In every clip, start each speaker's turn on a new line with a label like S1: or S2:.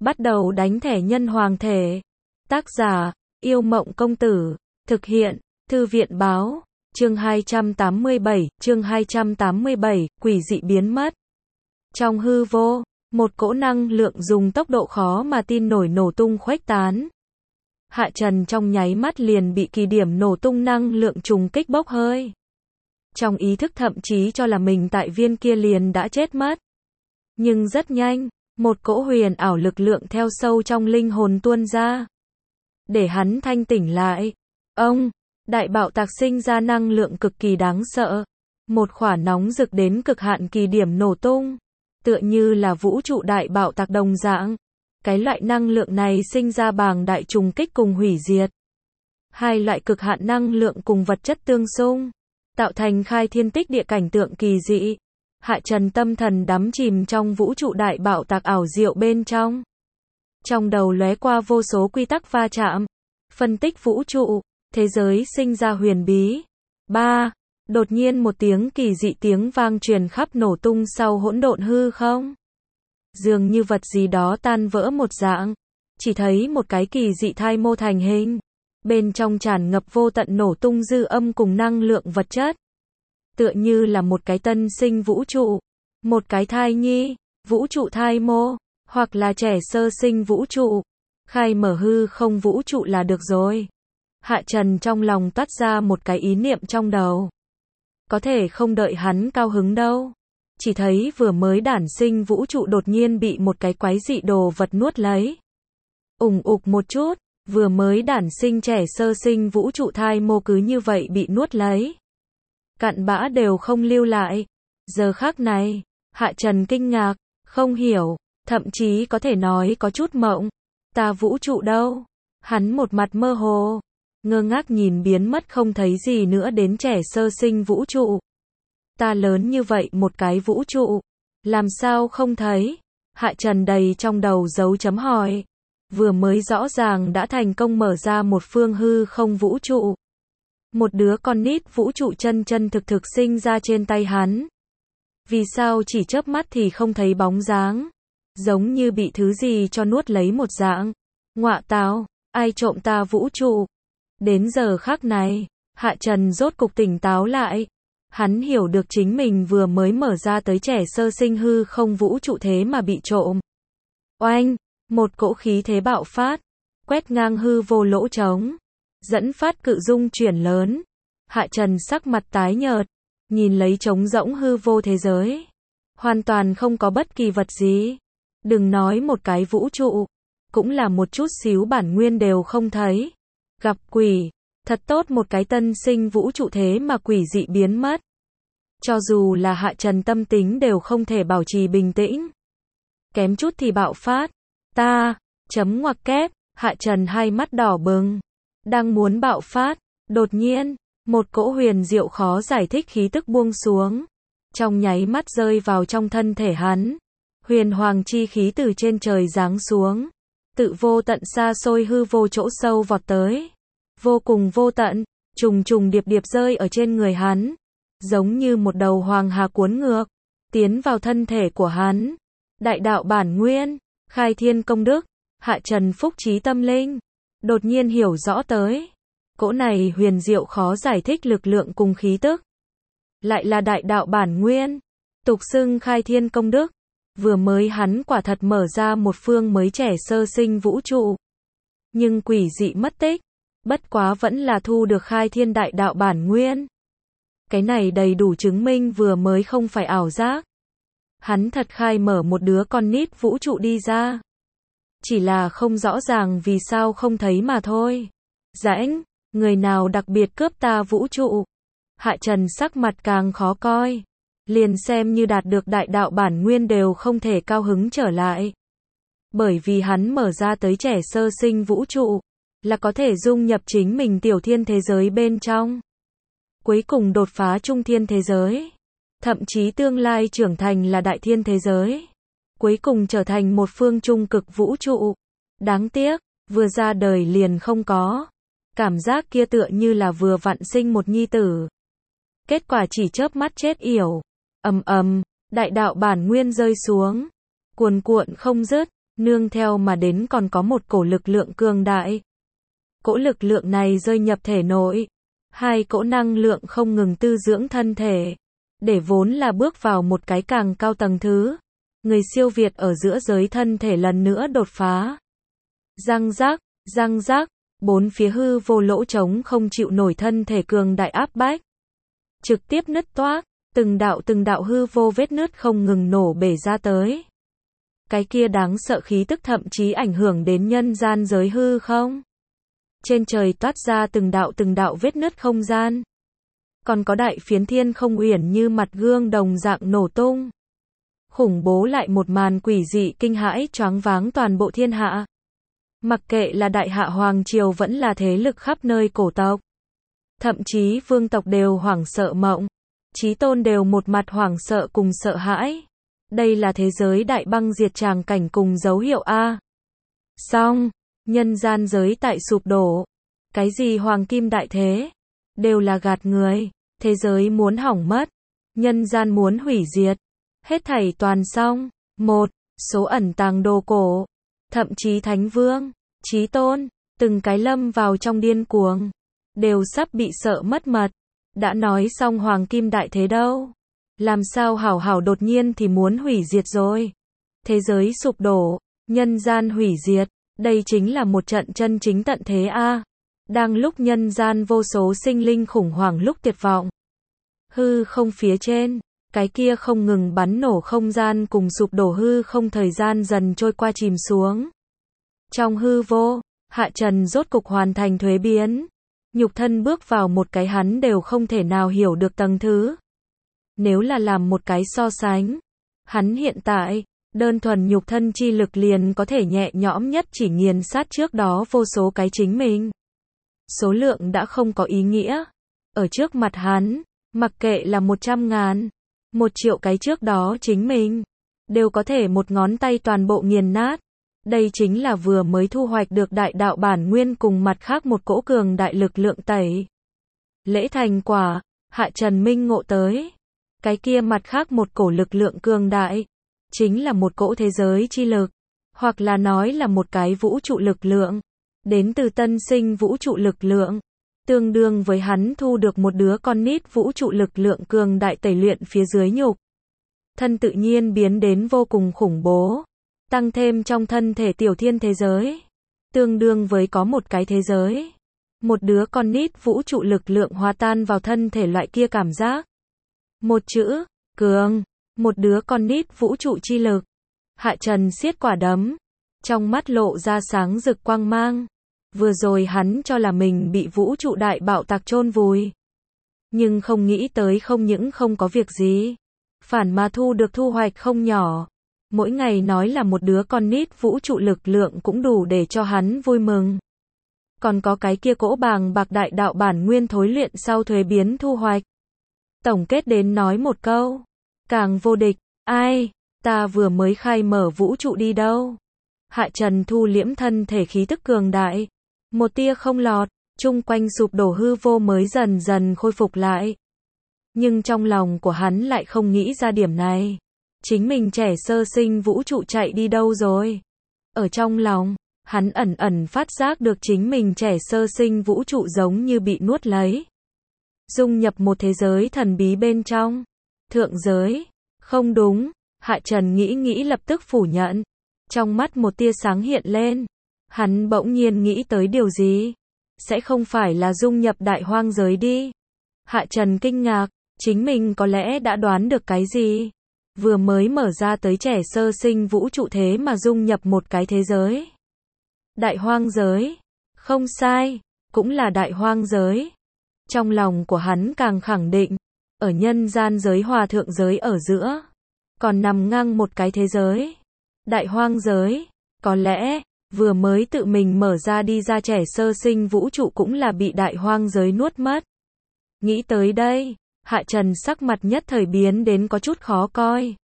S1: Bắt đầu đánh thẻ nhân hoàng thể. Tác giả, Yêu Mộng Công Tử. Thực hiện, Thư viện báo. Chương 287, quỷ dị biến mất. Trong hư vô, một cỗ năng lượng dùng tốc độ khó mà tin nổi nổ tung khuếch tán. Hạ Trần trong nháy mắt liền bị kỳ điểm nổ tung năng lượng trùng kích bốc hơi. Trong ý thức thậm chí cho là mình tại viên kia liền đã chết mất. Nhưng rất nhanh, một cỗ huyền ảo lực lượng theo sâu trong linh hồn tuôn ra. Để hắn thanh tỉnh lại. Đại bạo tạc sinh ra năng lượng cực kỳ đáng sợ. Một khỏa nóng rực đến cực hạn kỳ điểm nổ tung. Tựa như là vũ trụ đại bạo tạc đồng dạng. Cái loại năng lượng này sinh ra bàng đại trùng kích cùng hủy diệt. Hai loại cực hạn năng lượng cùng vật chất tương xung, tạo thành khai thiên tích địa cảnh tượng kỳ dị. Hạ Trần tâm thần đắm chìm trong vũ trụ đại bạo tạc ảo diệu bên trong. Trong đầu lóe qua vô số quy tắc va chạm, phân tích vũ trụ, thế giới sinh ra huyền bí. Đột nhiên một tiếng kỳ dị tiếng vang truyền khắp nổ tung sau hỗn độn hư không. Dường như vật gì đó tan vỡ một dạng. Chỉ thấy một cái kỳ dị thai mô thành hình. Bên trong tràn ngập vô tận nổ tung dư âm cùng năng lượng vật chất. Tựa như là một cái tân sinh vũ trụ. Một cái thai nhi, vũ trụ thai mô. Hoặc là trẻ sơ sinh vũ trụ. Khai mở hư không vũ trụ là được rồi. Hạ Trần trong lòng toát ra một cái ý niệm trong đầu. Có thể không đợi hắn cao hứng đâu. Chỉ thấy vừa mới đản sinh vũ trụ đột nhiên bị một cái quái dị đồ vật nuốt lấy. Ủng ục một chút, vừa mới đản sinh trẻ sơ sinh vũ trụ thai mô cứ như vậy bị nuốt lấy. Cặn bã đều không lưu lại. Giờ khắc này, Hạ Trần kinh ngạc, không hiểu, thậm chí có thể nói có chút mộng. Ta vũ trụ đâu? Hắn một mặt mơ hồ, ngơ ngác nhìn biến mất không thấy gì nữa đến trẻ sơ sinh vũ trụ. Ta lớn như vậy một cái vũ trụ, làm sao không thấy? Hạ Trần đầy trong đầu dấu chấm hỏi. Vừa mới rõ ràng đã thành công mở ra một phương hư không vũ trụ. Một đứa con nít vũ trụ chân chân thực thực sinh ra trên tay hắn. Vì sao chỉ chớp mắt thì không thấy bóng dáng? Giống như bị thứ gì cho nuốt lấy một dạng. Ngọa tào, ai trộm ta vũ trụ? Đến giờ khắc này, Hạ Trần rốt cục tỉnh táo lại. Hắn hiểu được chính mình vừa mới mở ra tới trẻ sơ sinh hư không vũ trụ thế mà bị trộm. Oanh, một cỗ khí thế bạo phát, quét ngang hư vô lỗ trống, dẫn phát cự dung chuyển lớn. Hạ Trần sắc mặt tái nhợt, nhìn lấy trống rỗng hư vô thế giới. Hoàn toàn không có bất kỳ vật gì. Đừng nói một cái vũ trụ, cũng là một chút xíu bản nguyên đều không thấy. Gặp quỷ, thật tốt một cái tân sinh vũ trụ thế mà quỷ dị biến mất. Cho dù là Hạ Trần tâm tính đều không thể bảo trì bình tĩnh. Kém chút thì bạo phát. Chấm ngoặc kép, Hạ Trần hai mắt đỏ bừng. Đang muốn bạo phát, đột nhiên, một cỗ huyền diệu khó giải thích khí tức buông xuống. Trong nháy mắt rơi vào trong thân thể hắn. Huyền hoàng chi khí từ trên trời giáng xuống. Tự vô tận xa xôi hư vô chỗ sâu vọt tới. Vô cùng vô tận, trùng trùng điệp điệp rơi ở trên người hắn. Giống như một đầu hoàng hà cuốn ngược, tiến vào thân thể của hắn. Đại đạo bản nguyên, khai thiên công đức, Hạ Trần phúc trí tâm linh. Đột nhiên hiểu rõ tới. Cỗ này huyền diệu khó giải thích lực lượng cùng khí tức. Lại là đại đạo bản nguyên. Tục xưng khai thiên công đức. Vừa mới hắn quả thật mở ra một phương mới trẻ sơ sinh vũ trụ. Nhưng quỷ dị mất tích. Bất quá vẫn là thu được khai thiên đại đạo bản nguyên. Cái này đầy đủ chứng minh vừa mới không phải ảo giác. Hắn thật khai mở một đứa con nít vũ trụ đi ra. Chỉ là không rõ ràng vì sao không thấy mà thôi. Rãnh, người nào đặc biệt cướp ta vũ trụ? Hạ Trần sắc mặt càng khó coi. Liền xem như đạt được đại đạo bản nguyên đều không thể cao hứng trở lại. Bởi vì hắn mở ra tới trẻ sơ sinh vũ trụ, là có thể dung nhập chính mình tiểu thiên thế giới bên trong. Cuối cùng đột phá trung thiên thế giới. Thậm chí tương lai trưởng thành là đại thiên thế giới. Cuối cùng trở thành một phương trung cực vũ trụ. Đáng tiếc, vừa ra đời liền không có. Cảm giác kia tựa như là vừa vặn sinh một nhi tử. Kết quả chỉ chớp mắt chết yểu. Đại đạo bản nguyên rơi xuống. Cuồn cuộn không dứt. Nương theo mà đến còn có một cổ lực lượng cường đại. Cỗ lực lượng này rơi nhập thể nội. Hai cỗ năng lượng không ngừng tư dưỡng thân thể. Để vốn là bước vào một cái càng cao tầng thứ. Người siêu việt ở giữa giới thân thể lần nữa đột phá. Răng rác, bốn phía hư vô lỗ trống không chịu nổi thân thể cường đại áp bách. Trực tiếp nứt toác, từng đạo hư vô vết nứt không ngừng nổ bể ra tới. Cái kia đáng sợ khí tức thậm chí ảnh hưởng đến nhân gian giới hư không. Trên trời toát ra từng đạo vết nứt không gian. Còn có đại phiến thiên không uyển như mặt gương đồng dạng nổ tung. Khủng bố lại một màn quỷ dị kinh hãi choáng váng toàn bộ thiên hạ. Mặc kệ là đại hạ hoàng triều vẫn là thế lực khắp nơi cổ tộc. Thậm chí vương tộc đều hoảng sợ mộng. Chí tôn đều một mặt hoảng sợ cùng sợ hãi. Đây là thế giới đại băng diệt tràng cảnh cùng dấu hiệu A. Xong, nhân gian giới tại sụp đổ. Cái gì hoàng kim đại thế? Đều là gạt người. Thế giới muốn hỏng mất. Nhân gian muốn hủy diệt. Hết thảy toàn xong. Một số ẩn tàng đồ cổ. Thậm chí thánh vương, chí tôn, từng cái lâm vào trong điên cuồng. Đều sắp bị sợ mất mật. Đã nói xong hoàng kim đại thế đâu. Làm sao hảo đột nhiên thì muốn hủy diệt rồi. Thế giới sụp đổ, nhân gian hủy diệt. Đây chính là một trận chân chính tận thế A. Đang lúc nhân gian vô số sinh linh khủng hoảng lúc tuyệt vọng. Hư không phía trên, cái kia không ngừng bắn nổ không gian cùng sụp đổ hư không thời gian dần trôi qua chìm xuống. Trong hư vô, Hạ Trần rốt cục hoàn thành thuế biến. Nhục thân bước vào một cái hắn đều không thể nào hiểu được tầng thứ. Nếu là làm một cái so sánh, hắn hiện tại, đơn thuần nhục thân chi lực liền có thể nhẹ nhõm nhất chỉ nghiền sát trước đó vô số cái chính mình. Số lượng đã không có ý nghĩa. Ở trước mặt hắn, mặc kệ là 100.000, 1 triệu cái trước đó chính mình, đều có thể một ngón tay toàn bộ nghiền nát. Đây chính là vừa mới thu hoạch được đại đạo bản nguyên cùng mặt khác một cỗ cường đại lực lượng tẩy. Lễ thành quả, Hạ Trần minh ngộ tới. Cái kia mặt khác một cổ lực lượng cường đại, chính là một cỗ thế giới chi lực, hoặc là nói là một cái vũ trụ lực lượng, đến từ tân sinh vũ trụ lực lượng, tương đương với hắn thu được một đứa con nít vũ trụ lực lượng cường đại tẩy luyện phía dưới nhục. Thân tự nhiên biến đến vô cùng khủng bố, tăng thêm trong thân thể tiểu thiên thế giới, tương đương với có một cái thế giới. Một đứa con nít vũ trụ lực lượng hòa tan vào thân thể loại kia cảm giác. Một chữ, cường, một đứa con nít vũ trụ chi lực. Hạ Trần siết quả đấm, trong mắt lộ ra sáng rực quang mang. Vừa rồi hắn cho là mình bị vũ trụ đại bạo tạc chôn vùi. Nhưng không nghĩ tới không những không có việc gì, phản mà thu được thu hoạch không nhỏ. Mỗi ngày nói là một đứa con nít vũ trụ lực lượng cũng đủ để cho hắn vui mừng. Còn có cái kia cỗ bàng bạc đại đạo bản nguyên thối luyện sau thuế biến thu hoạch. Tổng kết đến nói một câu, càng vô địch, ai, ta vừa mới khai mở vũ trụ đi đâu. Hạ Trần thu liễm thân thể khí tức cường đại, một tia không lọt, chung quanh sụp đổ hư vô mới dần dần khôi phục lại. Nhưng trong lòng của hắn lại không nghĩ ra điểm này. Chính mình trẻ sơ sinh vũ trụ chạy đi đâu rồi? Ở trong lòng, hắn ẩn phát giác được chính mình trẻ sơ sinh vũ trụ giống như bị nuốt lấy. Dung nhập một thế giới thần bí bên trong. Thượng giới. Không đúng. Hạ Trần nghĩ lập tức phủ nhận. Trong mắt một tia sáng hiện lên. Hắn bỗng nhiên nghĩ tới điều gì? Sẽ không phải là dung nhập đại hoang giới đi. Hạ Trần kinh ngạc. Chính mình có lẽ đã đoán được cái gì? Vừa mới mở ra tới trẻ sơ sinh vũ trụ thế mà dung nhập một cái thế giới. Đại hoang giới. Không sai. Cũng là đại hoang giới. Trong lòng của hắn càng khẳng định. Ở nhân gian giới hòa thượng giới ở giữa. Còn nằm ngang một cái thế giới. Đại hoang giới. Có lẽ, vừa mới tự mình mở ra đi ra trẻ sơ sinh vũ trụ cũng là bị đại hoang giới nuốt mất. Nghĩ tới đây, Hạ Trần sắc mặt nhất thời biến đến có chút khó coi.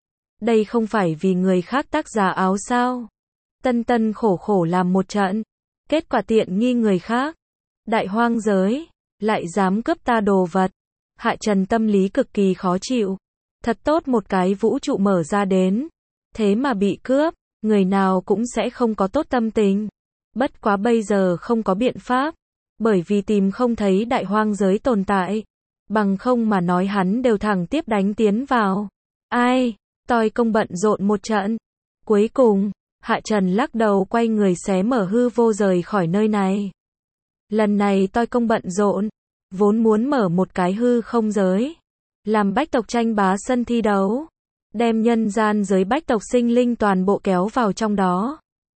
S1: Đây không phải vì người khác tác giả áo sao? Tân khổ làm một trận. Kết quả tiện nghi người khác. Đại hoang giới. Lại dám cướp ta đồ vật. Hạ Trần tâm lý cực kỳ khó chịu. Thật tốt một cái vũ trụ mở ra đến. Thế mà bị cướp. người nào cũng sẽ không có tốt tâm tình. Bất quá bây giờ không có biện pháp, bởi vì tìm không thấy đại hoang giới tồn tại. Bằng không mà nói hắn đều thẳng tiếp đánh tiến vào. Ai, toi công bận rộn một trận. Cuối cùng, Hạ Trần lắc đầu quay người xé mở hư vô rời khỏi nơi này. Lần này toi công bận rộn, vốn muốn mở một cái hư không giới, làm bách tộc tranh bá sân thi đấu, đem nhân gian giới bách tộc sinh linh toàn bộ kéo vào trong đó.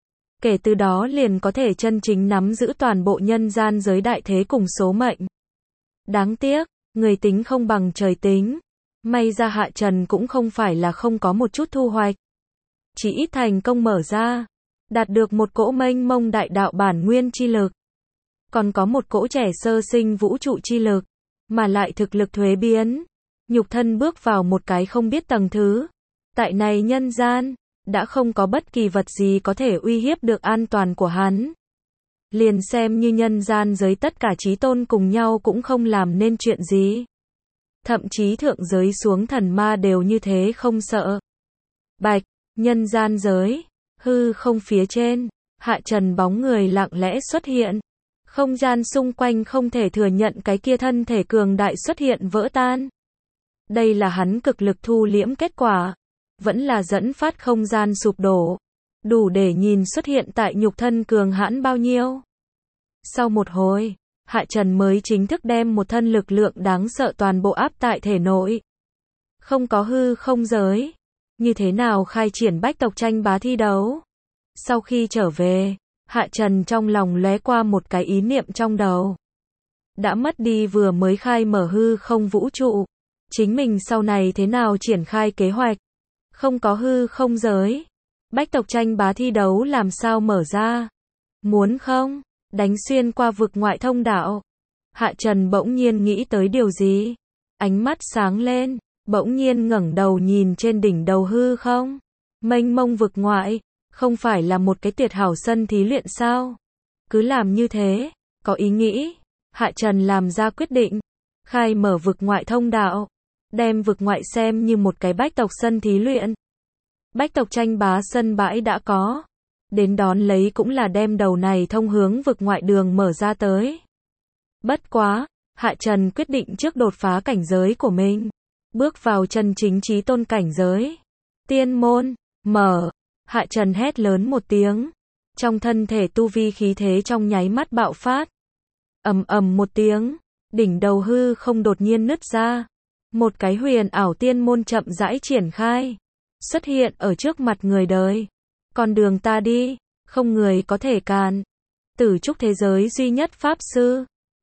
S1: Kể từ đó liền có thể chân chính nắm giữ toàn bộ nhân gian giới đại thế cùng số mệnh. Đáng tiếc, người tính không bằng trời tính. May ra Hạ Trần cũng không phải là không có một chút thu hoạch. Chỉ ít thành công mở ra, đạt được một cỗ mênh mông đại đạo bản nguyên chi lực. Còn có một cỗ trẻ sơ sinh vũ trụ chi lực, mà lại thực lực thuế biến. Nhục thân bước vào một cái không biết tầng thứ. Tại này nhân gian, đã không có bất kỳ vật gì có thể uy hiếp được an toàn của hắn. Liền xem như nhân gian giới tất cả chí tôn cùng nhau cũng không làm nên chuyện gì. Thậm chí thượng giới xuống thần ma đều như thế không sợ. Bạch, nhân gian giới, hư không phía trên, Hạ Trần bóng người lặng lẽ xuất hiện. Không gian xung quanh không thể thừa nhận cái kia thân thể cường đại xuất hiện vỡ tan. Đây là hắn cực lực thu liễm kết quả. Vẫn là dẫn phát không gian sụp đổ. Đủ để nhìn xuất hiện tại nhục thân cường hãn bao nhiêu. Sau một hồi, Hạ Trần mới chính thức đem một thân lực lượng đáng sợ toàn bộ áp tại thể nội. Không có hư không giới. Như thế nào khai triển bách tộc tranh bá thi đấu? Sau khi trở về, Hạ Trần trong lòng lóe qua một cái ý niệm trong đầu. Đã mất đi vừa mới khai mở hư không vũ trụ. Chính mình sau này thế nào triển khai kế hoạch? Không có hư không giới. Bách tộc tranh bá thi đấu làm sao mở ra? Muốn không? Đánh xuyên qua vực ngoại thông đạo. Hạ Trần bỗng nhiên nghĩ tới điều gì? Ánh mắt sáng lên, bỗng nhiên ngẩng đầu nhìn trên đỉnh đầu hư không? Mênh mông vực ngoại, không phải là một cái tuyệt hảo sân thí luyện sao? Cứ làm như thế, có ý nghĩ. Hạ Trần làm ra quyết định, khai mở vực ngoại thông đạo, đem vực ngoại xem như một cái bách tộc sân thí luyện. Bách tộc tranh bá sân bãi đã có. Đến đón lấy cũng là đem đầu này thông hướng vực ngoại đường mở ra tới. Bất quá, Hạ Trần quyết định trước đột phá cảnh giới của mình. Bước vào chân chính chí tôn cảnh giới. Tiên môn, mở. Hạ Trần hét lớn một tiếng. Trong thân thể tu vi khí thế trong nháy mắt bạo phát. Ầm ầm một tiếng. Đỉnh đầu hư không đột nhiên nứt ra. Một cái huyền ảo tiên môn chậm rãi triển khai. Xuất hiện ở trước mặt người đời. Con đường ta đi, không người có thể cản. Tử trúc thế giới duy nhất pháp sư.